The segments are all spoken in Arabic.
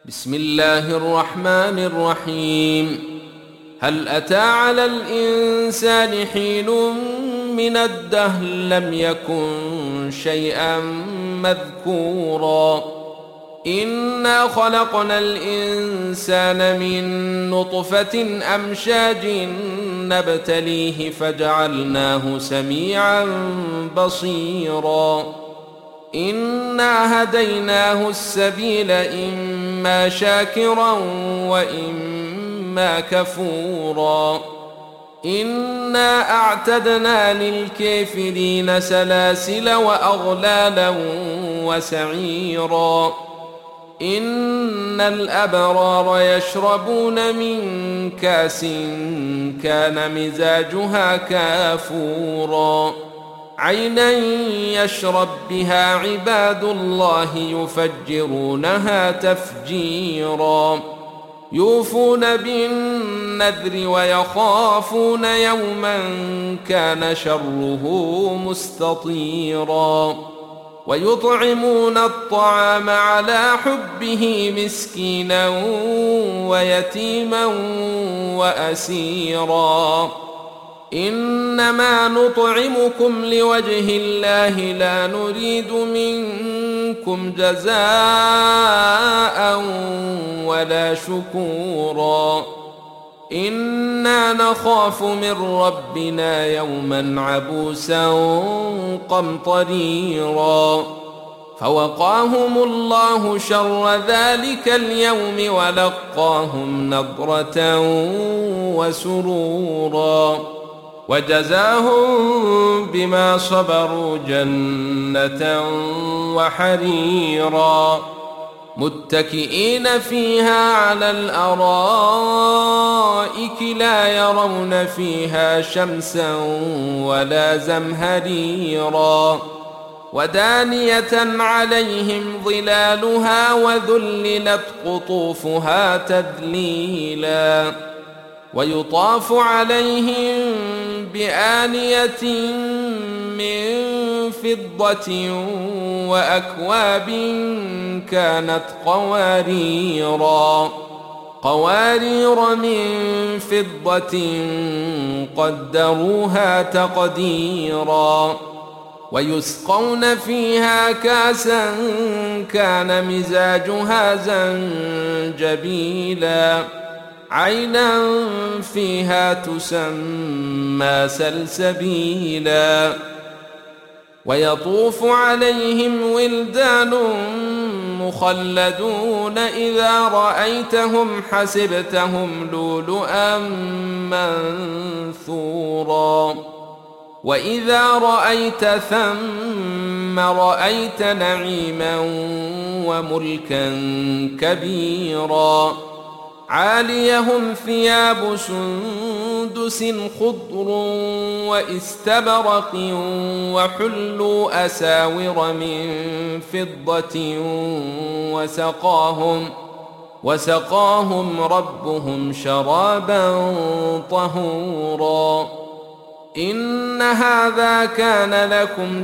بسم الله الرحمن الرحيم. هل أتى على الإنسان حين من الدهر لم يكن شيئا مذكورا إنا خلقنا الإنسان من نطفة أمشاج نبتليه فجعلناه سميعا بصيرا إنا هديناه السبيل إما شاكرا وإما كفورا إنا أعتدنا للكافرين سلاسل وأغلالا وسعيرا إن الأبرار يشربون من كاس كان مزاجها كافورا عينا يشرب بها عباد الله يفجرونها تفجيرا يوفون بالنذر ويخافون يوما كان شره مستطيرا ويطعمون الطعام على حبه مسكينا ويتيما وأسيرا إنما نطعمكم لوجه الله لا نريد منكم جزاء ولا شكورا إنا نخاف من ربنا يوما عبوسا قمطريرا فوقاهم الله شر ذلك اليوم ولقاهم نضرة وسرورا وجزاهم بما صبروا جنة وحريرا متكئين فيها على الأرائك لا يرون فيها شمسا ولا زمهريرا ودانية عليهم ظلالها وذللت قطوفها تذليلا ويطاف عليهم بآنية من فضة وأكواب كانت قوارير من فضة قدروها تقديرا ويسقون فيها كاسا كان مزاجها زنجبيلا عينا فيها تسمى سلسبيلا ويطوف عليهم ولدان مخلدون إذا رأيتهم حسبتهم لؤلؤا منثورا وإذا رأيت ثم رأيت نعيما وملكا كبيرا عاليهم ثياب سندس خضر واستبرق وحلوا أساور من فضة وسقاهم ربهم شرابا طهورا إن هذا كان لكم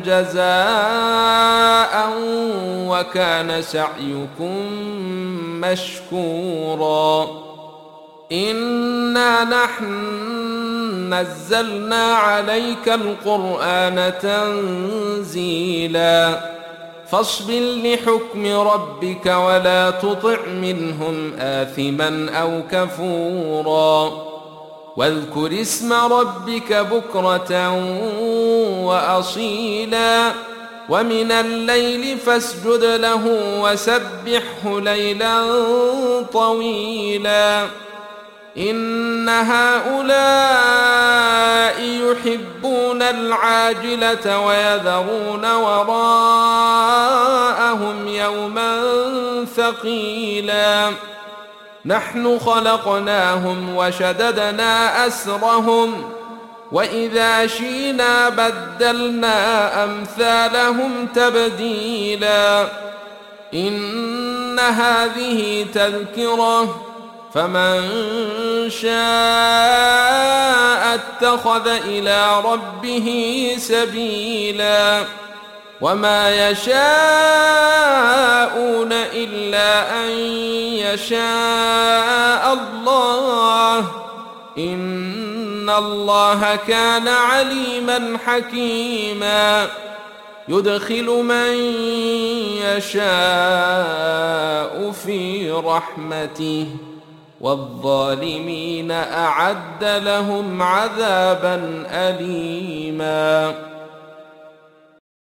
جزاء وكان سعيكم مشكورا إنا نحن نزلنا عليك القرآن تنزيلا فاصبر لحكم ربك ولا تطع منهم آثما أو كفورا واذكر اسم ربك بكرة وأصيلا ومن الليل فاسجد له وسبحه ليلا طويلا إن هؤلاء يحبون العاجلة ويذرون وراءهم يوما ثقيلا نحن خلقناهم وشددنا أسرهم وإذا شئنا بدلنا أمثالهم تبديلا إن هذه تذكرة فمن شاء اتخذ إلى ربه سبيلا وما يشاءون إلا أن يشاء الله إن الله كان عليما حكيما يدخل من يشاء في رحمته والظالمين أعد لهم عذابا أليما